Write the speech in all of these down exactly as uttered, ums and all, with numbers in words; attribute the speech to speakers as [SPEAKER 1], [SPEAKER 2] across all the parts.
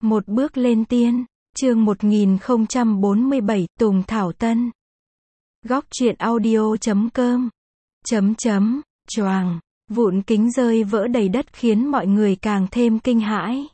[SPEAKER 1] Một bước lên tiên, chương một nghìn không trăm bốn mươi bảy, Tùng Thảo Tân. Góc truyện audio chấm com. Chấm chấm, choàng, vụn kính rơi vỡ đầy đất khiến mọi người càng thêm kinh hãi.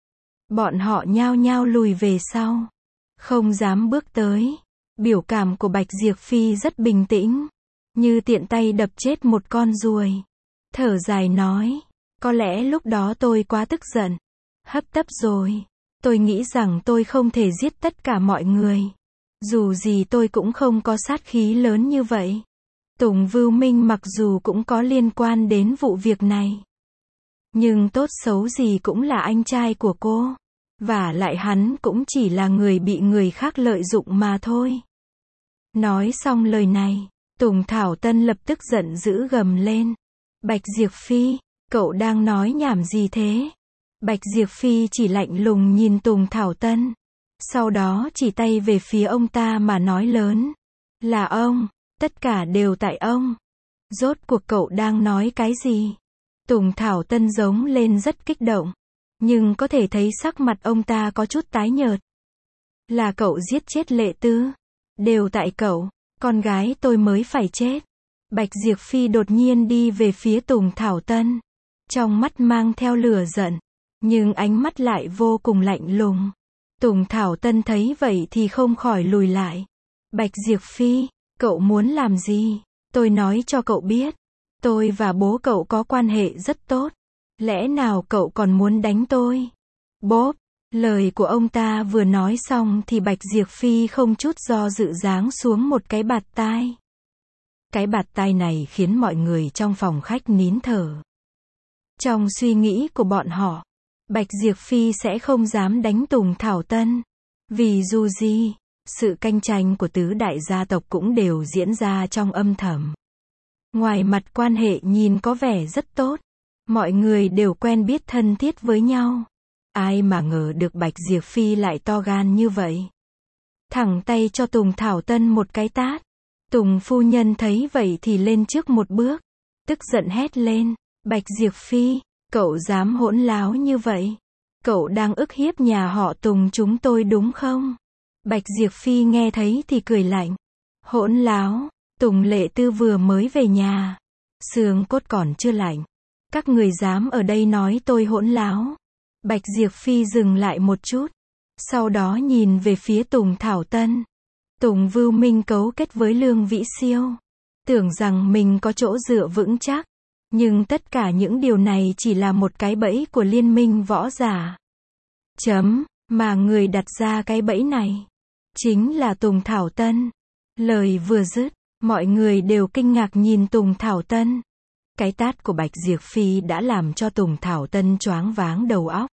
[SPEAKER 1] Bọn họ nhao nhao lùi về sau, không dám bước tới. Biểu cảm của Bạch Diệp Phi rất bình tĩnh, như tiện tay đập chết một con ruồi. Thở dài nói, có lẽ lúc đó tôi quá tức giận, hấp tấp rồi. Tôi nghĩ rằng tôi không thể giết tất cả mọi người. Dù gì tôi cũng không có sát khí lớn như vậy. Tùng Vưu Minh mặc dù cũng có liên quan đến vụ việc này, nhưng tốt xấu gì cũng là anh trai của cô. Và lại hắn cũng chỉ là người bị người khác lợi dụng mà thôi. Nói xong lời này, Tùng Thảo Tân lập tức giận dữ gầm lên. Bạch Diệp Phi, cậu đang nói nhảm gì thế? Bạch Diệp Phi chỉ lạnh lùng nhìn Tùng Thảo Tân. Sau đó chỉ tay về phía ông ta mà nói lớn. Là ông, tất cả đều tại ông. Rốt cuộc cậu đang nói cái gì? Tùng Thảo Tân giống lên rất kích động, nhưng có thể thấy sắc mặt ông ta có chút tái nhợt. Là cậu giết chết Lệ Tư. Đều tại cậu, con gái tôi mới phải chết. Bạch Diệp Phi đột nhiên đi về phía Tùng Thảo Tân, trong mắt mang theo lửa giận, nhưng ánh mắt lại vô cùng lạnh lùng. Tùng Thảo Tân thấy vậy thì không khỏi lùi lại. Bạch Diệp Phi, cậu muốn làm gì? Tôi nói cho cậu biết, tôi và bố cậu có quan hệ rất tốt. Lẽ nào cậu còn muốn đánh tôi? Bốp, lời của ông ta vừa nói xong thì Bạch Diệp Phi không chút do dự giáng xuống một cái bạt tai. Cái bạt tai này khiến mọi người trong phòng khách nín thở. Trong suy nghĩ của bọn họ, Bạch Diệp Phi sẽ không dám đánh Tùng Thảo Tân. Vì dù gì, sự cạnh tranh của tứ đại gia tộc cũng đều diễn ra trong âm thầm. Ngoài mặt quan hệ nhìn có vẻ rất tốt, mọi người đều quen biết thân thiết với nhau. Ai mà ngờ được Bạch Diệp Phi lại to gan như vậy. Thẳng tay cho Tùng Thảo Tân một cái tát. Tùng phu nhân thấy vậy thì lên trước một bước, tức giận hét lên. Bạch Diệp Phi, cậu dám hỗn láo như vậy? Cậu đang ức hiếp nhà họ Tùng chúng tôi đúng không? Bạch Diệp Phi nghe thấy thì cười lạnh. Hỗn láo, Tùng Lệ Tư vừa mới về nhà, xương cốt còn chưa lạnh. Các người dám ở đây nói tôi hỗn láo? Bạch Diệp Phi dừng lại một chút, sau đó nhìn về phía Tùng Thảo Tân. Tùng Vưu Minh cấu kết với Lương Vĩ Siêu, tưởng rằng mình có chỗ dựa vững chắc, nhưng tất cả những điều này chỉ là một cái bẫy của liên minh võ giả. Chấm, mà người đặt ra cái bẫy này chính là Tùng Thảo Tân. Lời vừa dứt, mọi người đều kinh ngạc nhìn Tùng Thảo Tân. Cái tát của Bạch Diệp Phi đã làm cho Tùng Thảo Tân choáng váng đầu óc.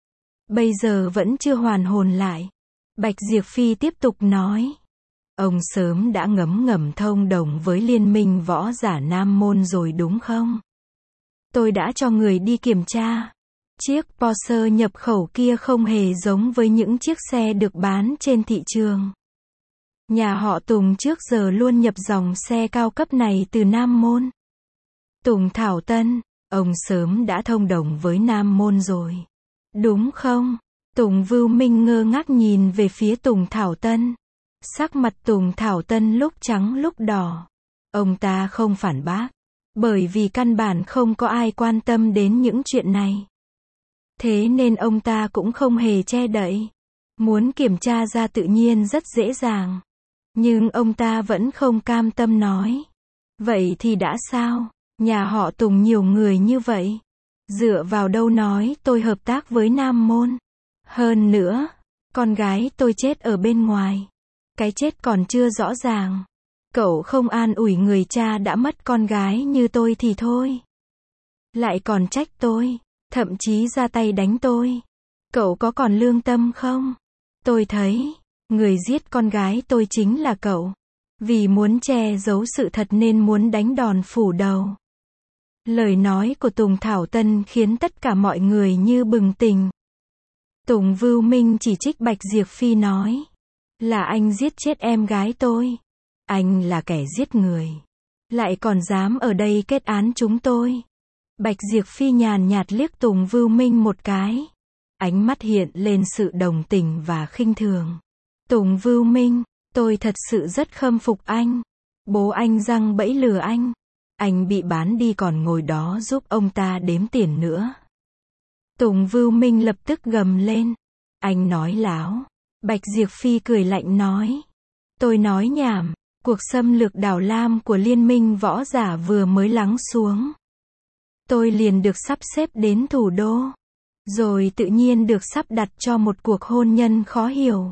[SPEAKER 1] Bây giờ vẫn chưa hoàn hồn lại. Bạch Diệp Phi tiếp tục nói. Ông sớm đã ngấm ngầm thông đồng với liên minh võ giả Nam Môn rồi đúng không? Tôi đã cho người đi kiểm tra. Chiếc Porsche nhập khẩu kia không hề giống với những chiếc xe được bán trên thị trường. Nhà họ Tùng trước giờ luôn nhập dòng xe cao cấp này từ Nam Môn. Tùng Thảo Tân, ông sớm đã thông đồng với Nam Môn rồi, đúng không? Tùng Vưu Minh ngơ ngác nhìn về phía Tùng Thảo Tân. Sắc mặt Tùng Thảo Tân lúc trắng lúc đỏ. Ông ta không phản bác, bởi vì căn bản không có ai quan tâm đến những chuyện này. Thế nên ông ta cũng không hề che đậy. Muốn kiểm tra ra tự nhiên rất dễ dàng. Nhưng ông ta vẫn không cam tâm nói. Vậy thì đã sao? Nhà họ Tùng nhiều người như vậy, dựa vào đâu nói tôi hợp tác với Nam Môn? Hơn nữa, con gái tôi chết ở bên ngoài, cái chết còn chưa rõ ràng. Cậu không an ủi người cha đã mất con gái như tôi thì thôi, lại còn trách tôi, thậm chí ra tay đánh tôi. Cậu có còn lương tâm không? Tôi thấy, người giết con gái tôi chính là cậu. Vì muốn che giấu sự thật nên muốn đánh đòn phủ đầu. Lời nói của Tùng Thảo Tân khiến tất cả mọi người như bừng tỉnh. Tùng Vưu Minh chỉ trích Bạch Diệp Phi nói. Là anh giết chết em gái tôi. Anh là kẻ giết người. Lại còn dám ở đây kết án chúng tôi. Bạch Diệp Phi nhàn nhạt liếc Tùng Vưu Minh một cái. Ánh mắt hiện lên sự đồng tình và khinh thường. Tùng Vưu Minh, tôi thật sự rất khâm phục anh. Bố anh giăng bẫy lừa anh. Anh bị bán đi còn ngồi đó giúp ông ta đếm tiền nữa. Tùng Vưu Minh lập tức gầm lên. Anh nói láo. Bạch Diệp Phi cười lạnh nói. Tôi nói nhảm, cuộc xâm lược Đảo Lam của Liên minh võ giả vừa mới lắng xuống. Tôi liền được sắp xếp đến thủ đô. Rồi tự nhiên được sắp đặt cho một cuộc hôn nhân khó hiểu.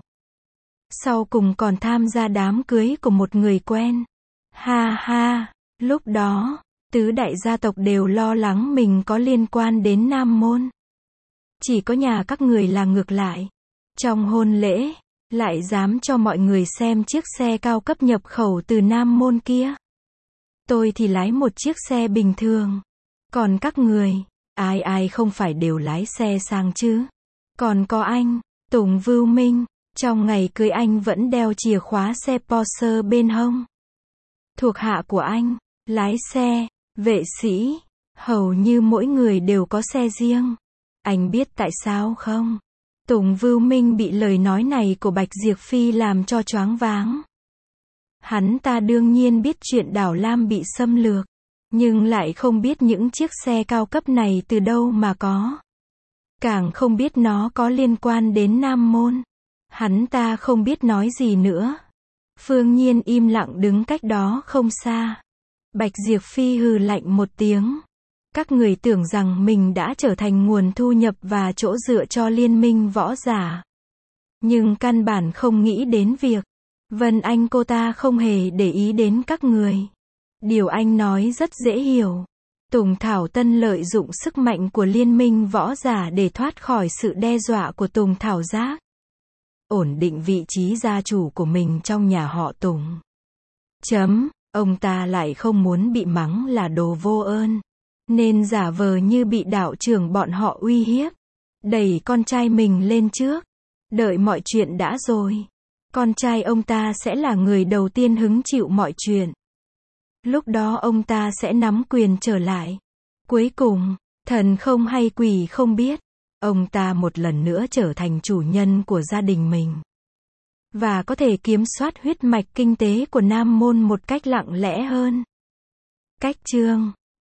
[SPEAKER 1] Sau cùng còn tham gia đám cưới của một người quen. Ha ha, lúc đó, tứ đại gia tộc đều lo lắng mình có liên quan đến Nam Môn. Chỉ có nhà các người là ngược lại. Trong hôn lễ, lại dám cho mọi người xem chiếc xe cao cấp nhập khẩu từ Nam Môn kia. Tôi thì lái một chiếc xe bình thường. Còn các người, ai ai không phải đều lái xe sang chứ? Còn có anh, Tùng Vưu Minh, trong ngày cưới anh vẫn đeo chìa khóa xe Porsche bên hông. Thuộc hạ của anh, lái xe, vệ sĩ, hầu như mỗi người đều có xe riêng. Anh biết tại sao không? Tùng Vưu Minh bị lời nói này của Bạch Diệp Phi làm cho choáng váng. Hắn ta đương nhiên biết chuyện Đảo Lam bị xâm lược, nhưng lại không biết những chiếc xe cao cấp này từ đâu mà có. Càng không biết nó có liên quan đến Nam Môn. Hắn ta không biết nói gì nữa. Phương Nhiên im lặng đứng cách đó không xa. Bạch Diệp Phi hừ lạnh một tiếng. Các người tưởng rằng mình đã trở thành nguồn thu nhập và chỗ dựa cho liên minh võ giả. Nhưng căn bản không nghĩ đến việc Vân Anh cô ta không hề để ý đến các người. Điều anh nói rất dễ hiểu. Tùng Thảo Tân lợi dụng sức mạnh của liên minh võ giả để thoát khỏi sự đe dọa của Tùng Thảo Giác. Ổn định vị trí gia chủ của mình trong nhà họ Tùng. Chấm, ông ta lại không muốn bị mắng là đồ vô ơn. Nên giả vờ như bị đạo trưởng bọn họ uy hiếp. Đẩy con trai mình lên trước. Đợi mọi chuyện đã rồi. Con trai ông ta sẽ là người đầu tiên hứng chịu mọi chuyện. Lúc đó ông ta sẽ nắm quyền trở lại. Cuối cùng, thần không hay quỷ không biết. Ông ta một lần nữa trở thành chủ nhân của gia đình mình. Và có thể kiểm soát huyết mạch kinh tế của Nam Môn một cách lặng lẽ hơn. Cách chương